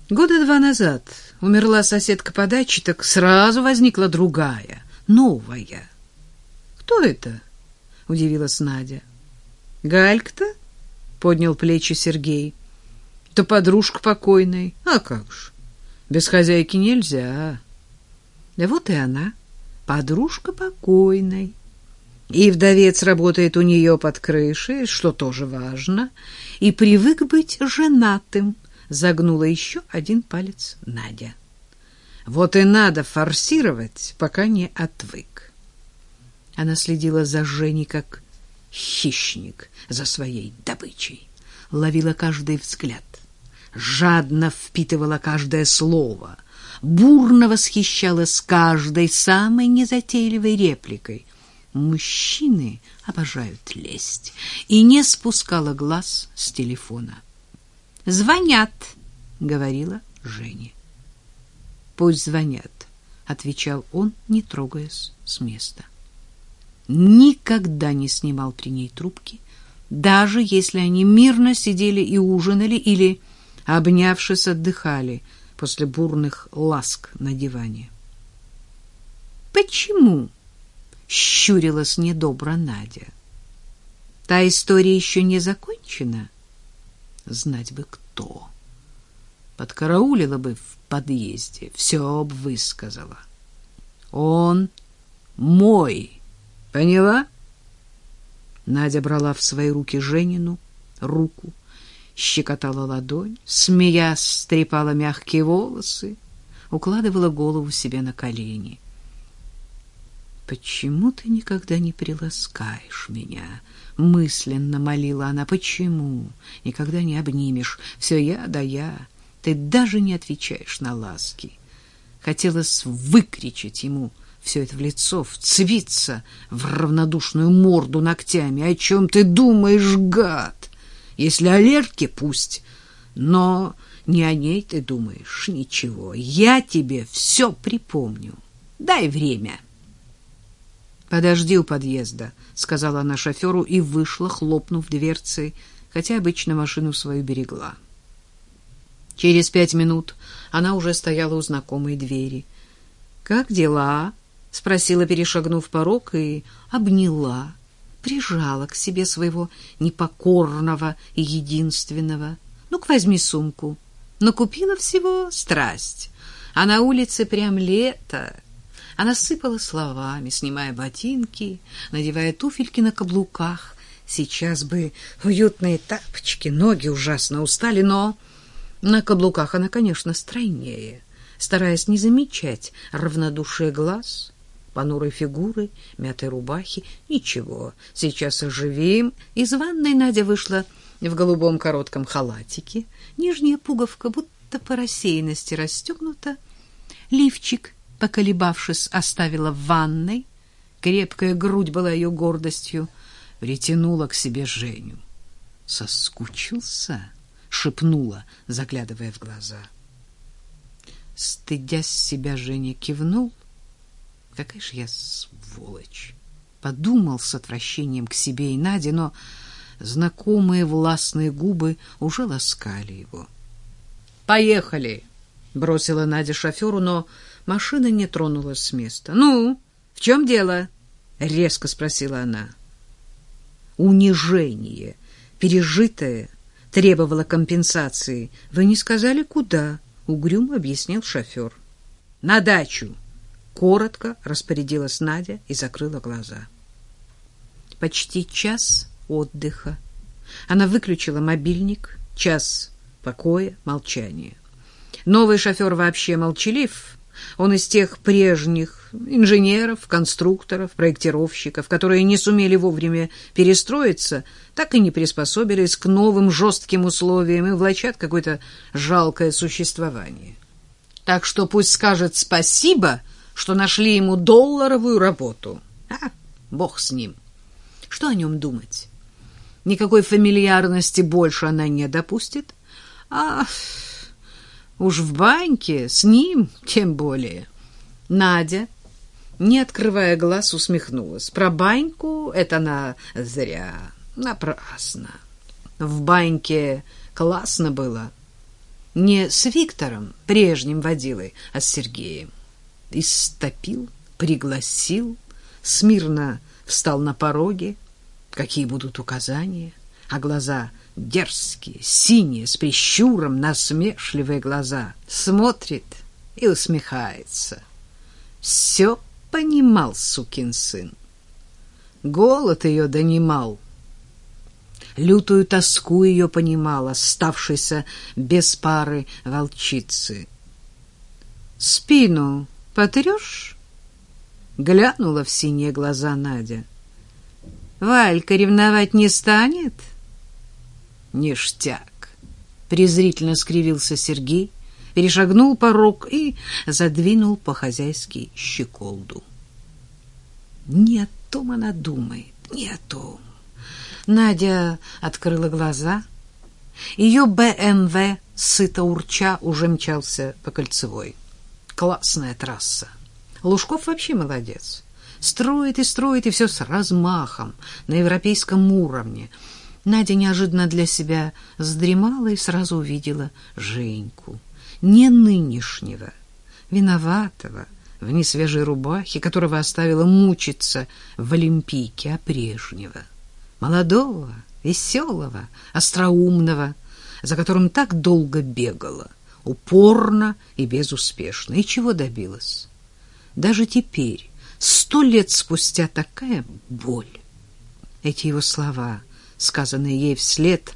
Года 2 назад умерла соседка по даче, так сразу возникла другая, новая. Кто это? Удивилась Надя. Галька-то? Поднял плечи Сергей. То подружка покойной. А как ж? Без хозяйки нельзя. Да вот и она, подружка покойной. И вдовец работает у нее под крышей, что тоже важно, и привык быть женатым, загнула еще один палец Надя. Вот и надо форсировать, пока не отвык. Она следила за Женей как хищник за своей добычей, ловила каждый взгляд, жадно впитывала каждое слово, бурно восхищалась каждой самой незатейливой репликой. Мужчины обожают лесть, и не спускала глаз с телефона. «Звонят», — говорила Женя. «Пусть звонят», — отвечал он, не трогаясь с места. Никогда не снимал при ней трубки, даже если они мирно сидели и ужинали или, обнявшись, отдыхали после бурных ласк на диване. «Почему?» — щурилась недобро Надя. «Та история еще не закончена?» Знать бы кто. Подкараулила бы в подъезде, все б высказала. Он мой, поняла? Надя брала в свои руки Женину руку, щекотала ладонь, смеясь, трепала мягкие волосы, укладывала голову себе на колени. «Почему ты никогда не приласкаешь меня?» — мысленно молила она. «Почему никогда не обнимешь? Все я да я. Ты даже не отвечаешь на ласки». Хотелось выкричать ему все это в лицо, вцепиться в равнодушную морду ногтями. «О чем ты думаешь, гад? Если о Лерке, пусть, но не о ней ты думаешь. Ничего, я тебе все припомню. Дай время». «Подожди у подъезда», — сказала она шоферу и вышла, хлопнув дверцей, хотя обычно машину свою берегла. Через 5 минут она уже стояла у знакомой двери. «Как дела?» — спросила, перешагнув порог, и обняла, прижала к себе своего непокорного и единственного. «Ну-ка, возьми сумку. Накупила всего страсть. А на улице прям лето». Она сыпала словами, снимая ботинки, надевая туфельки на каблуках. Сейчас бы уютные тапочки, ноги ужасно устали, но на каблуках она, конечно, стройнее, стараясь не замечать равнодушие глаз, понурой фигуры, мятой рубахи. Ничего, сейчас оживим. Из ванной Надя вышла в голубом коротком халатике, нижняя пуговка будто по рассеянности расстегнута, лифчик, поколебавшись, оставила в ванной. Крепкая грудь была ее гордостью. Притянула к себе Женю. «Соскучился?» — шепнула, заглядывая в глаза. Стыдясь себя, Женя кивнул. «Какая ж я сволочь!» — подумал с отвращением к себе и Наде, но знакомые властные губы уже ласкали его. «Поехали!» — бросила Надя шоферу, но машина не тронулась с места. «Ну, в чем дело?» — резко спросила она. Унижение, пережитое, требовало компенсации. «Вы не сказали, куда?» — угрюмо объяснил шофер. «На дачу!» — коротко распорядилась Надя и закрыла глаза. Почти час отдыха. Она выключила мобильник. Час покоя, молчания. Новый шофер вообще молчалив. Он из тех прежних инженеров, конструкторов, проектировщиков, которые не сумели вовремя перестроиться, так и не приспособились к новым жестким условиям и влачат какое-то жалкое существование. Так что пусть скажет спасибо, что нашли ему долларовую работу. Бог с ним. Что о нем думать? Никакой фамильярности больше она не допустит. Уж в баньке с ним тем более. Надя, не открывая глаз, усмехнулась. Про баньку это она зря, напрасно. В баньке классно было. Не с Виктором, прежним водилой, а с Сергеем. Истопил, пригласил, смирно встал на пороге. Какие будут указания? А глаза дерзкие, синие, с прищуром, насмешливые глаза. Смотрит и усмехается. Все понимал сукин сын. Голод ее донимал. Лютую тоску ее понимал, оставшейся без пары волчицы. «Спину потрешь?» — глянула в синие глаза Надя. «Валька ревновать не станет?» «Ништяк!» — презрительно скривился Сергей, перешагнул порог и задвинул по-хозяйски щеколду. «Не о том она думает, не о том». Надя открыла глаза. Ее БМВ, сыто урча, уже мчался по Кольцевой. Классная трасса. Лужков вообще молодец. Строит, и все с размахом, на европейском уровне. Надя неожиданно для себя задремала и сразу увидела Женьку. Не нынешнего, виноватого, в несвежей рубахе, которого оставила мучиться в Олимпийке, а прежнего. Молодого, веселого, остроумного, за которым так долго бегала, упорно и безуспешно. И чего добилась? Даже теперь, 100 лет спустя, такая боль. Эти его слова, сказанные ей вслед,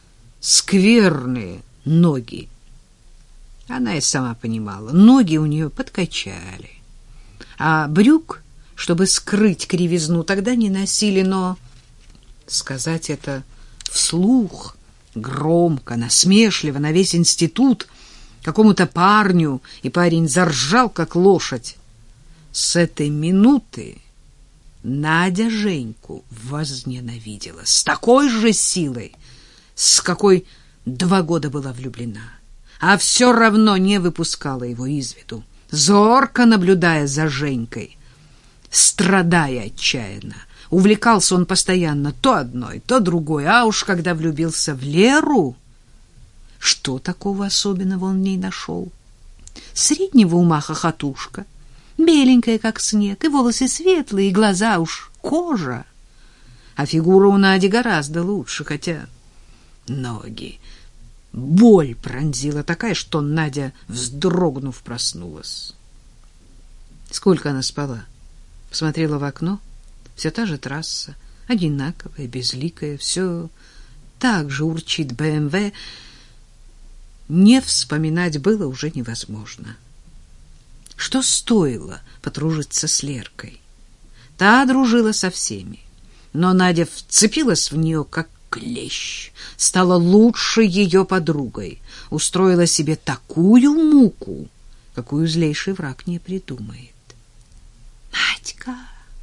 скверные ноги. Она и сама понимала, ноги у нее подкачали. А брюк, чтобы скрыть кривизну, тогда не носили, но... Сказать это вслух, громко, насмешливо, на весь институт, какому-то парню, и парень заржал, как лошадь. С этой минуты Надя Женьку возненавидела с такой же силой, с какой 2 года была влюблена, а все равно не выпускала его из виду, зорко наблюдая за Женькой, страдая отчаянно. Увлекался он постоянно то одной, то другой, а уж когда влюбился в Леру, что такого особенного он в ней нашел? Среднего ума хохотушка, беленькая, как снег, и волосы светлые, и глаза уж кожа. А фигура у Нади гораздо лучше, хотя ноги. Боль пронзила такая, что Надя, вздрогнув, проснулась. Сколько она спала? Посмотрела в окно. Все та же трасса, одинаковая, безликая, все так же урчит БМВ. Не вспоминать было уже невозможно. Что стоило подружиться с Леркой? Та дружила со всеми, но Надя вцепилась в нее, как клещ, стала лучшей ее подругой, устроила себе такую муку, какую злейший враг не придумает. «Надька!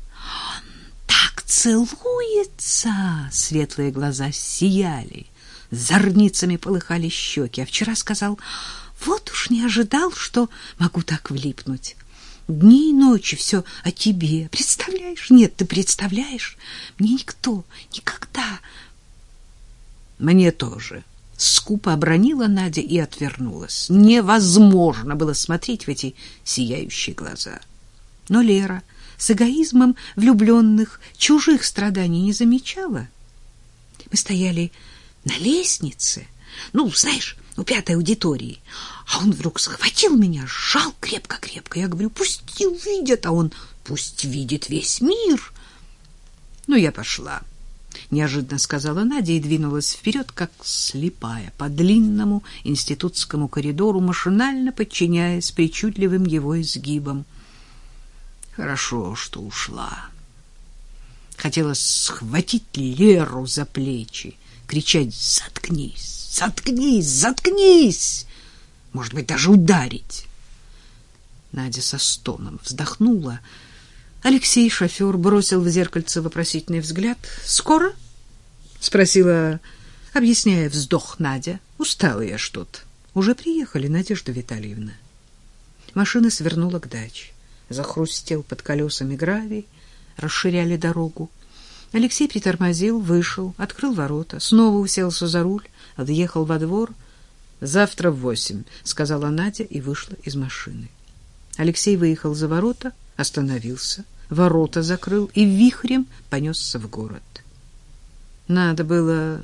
Целуется!» Светлые глаза сияли, зорницами полыхали щеки. А вчера сказал: «Вот уж не ожидал, что могу так влипнуть. Дни и ночи все о тебе. Представляешь? Нет, ты представляешь? Мне никто никогда...» «Мне тоже», — скупо обронила Надя и отвернулась. Невозможно было смотреть в эти сияющие глаза. Но Лера с эгоизмом влюбленных чужих страданий не замечала. Мы стояли на лестнице, знаешь, у 5-й аудитории, а он вдруг схватил меня, сжал крепко-крепко. Я говорю: пусть увидят, а он: пусть видит весь мир. Я пошла, неожиданно сказала Надя и двинулась вперед, как слепая, по длинному институтскому коридору, машинально подчиняясь причудливым его изгибам. Хорошо, что ушла. Хотела схватить Леру за плечи, кричать: «Заткнись, заткнись, заткнись!» Может быть, даже ударить. Надя со стоном вздохнула. Алексей, шофер, бросил в зеркальце вопросительный взгляд. «Скоро?» — спросила, объясняя вздох, Надя. «Устала я что-то». «Уже приехали, Надежда Витальевна». Машина свернула к даче. Захрустел под колесами гравий, расширяли дорогу. Алексей притормозил, вышел, открыл ворота, снова уселся за руль, въехал во двор. Завтра в 8, сказала Надя и вышла из машины. Алексей выехал за ворота, остановился, ворота закрыл и вихрем понесся в город. Надо было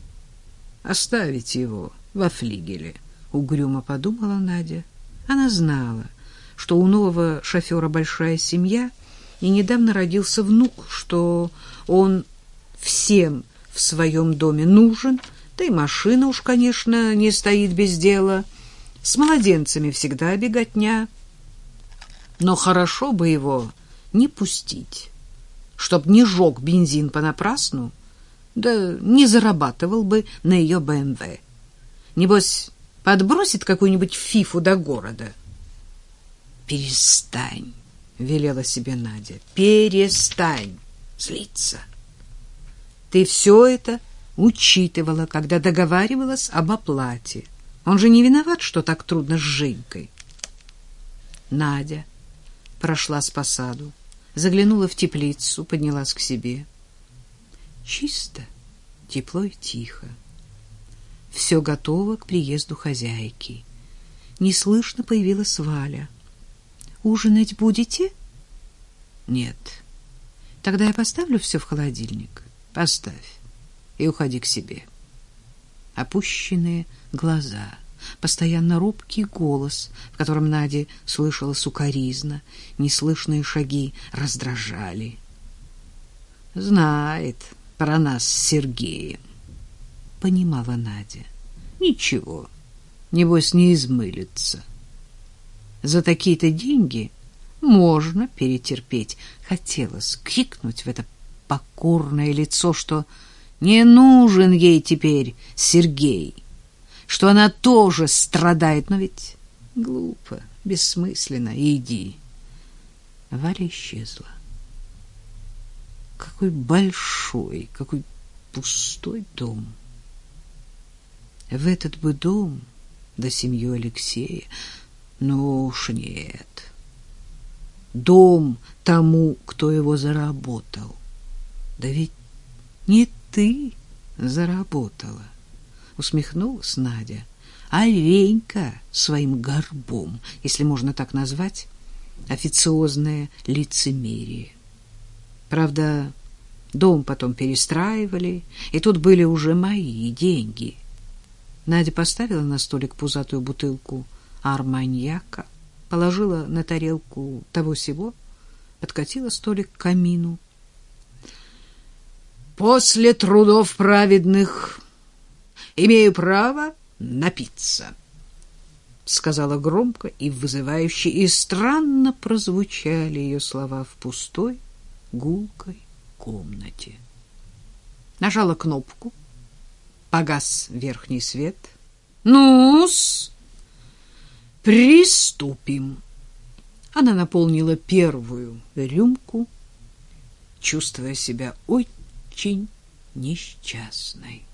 оставить его во флигеле, угрюмо подумала Надя. Она знала, что у нового шофера большая семья, и недавно родился внук, что он всем в своем доме нужен, да и машина уж, конечно, не стоит без дела. С младенцами всегда беготня. Но хорошо бы его не пустить, чтоб не жег бензин понапрасну, да не зарабатывал бы на ее БМВ. Небось, подбросит какую-нибудь фифу до города. «Перестань», — велела себе Надя, — «перестань злиться. Ты все это учитывала, когда договаривалась об оплате. Он же не виноват, что так трудно с Женькой». Надя прошлась по саду, заглянула в теплицу, поднялась к себе. Чисто, тепло и тихо. Все готово к приезду хозяйки. Неслышно появилась Валя. «Ужинать будете?» «Нет». «Тогда я поставлю все в холодильник». «Поставь и уходи к себе». Опущенные глаза, постоянно робкий голос, в котором Наде слышалась укоризна, неслышные шаги раздражали. «Знает про нас с Сергеем», — понимала Надя. «Ничего, небось не измылится. За такие-то деньги можно перетерпеть». Хотелось крикнуть в это покорное лицо, что не нужен ей теперь Сергей, что она тоже страдает, но ведь глупо, бессмысленно. Иди. Валя исчезла. Какой большой, какой пустой дом. В этот бы дом, да семью Алексея, ну уж нет. Дом тому, кто его заработал. Да ведь не ты заработала, усмехнулась Надя, а Ленька своим горбом, если можно так назвать, официозное лицемерие. Правда, дом потом перестраивали, и тут были уже мои деньги. Надя поставила на столик пузатую бутылку арманьяка, положила на тарелку того-сего, подкатила столик к камину. «После трудов праведных имею право напиться», — сказала громко и вызывающе, и странно прозвучали ее слова в пустой, гулкой комнате. Нажала кнопку, погас верхний свет. «Ну-с, приступим». Она наполнила первую рюмку, чувствуя себя очень несчастной.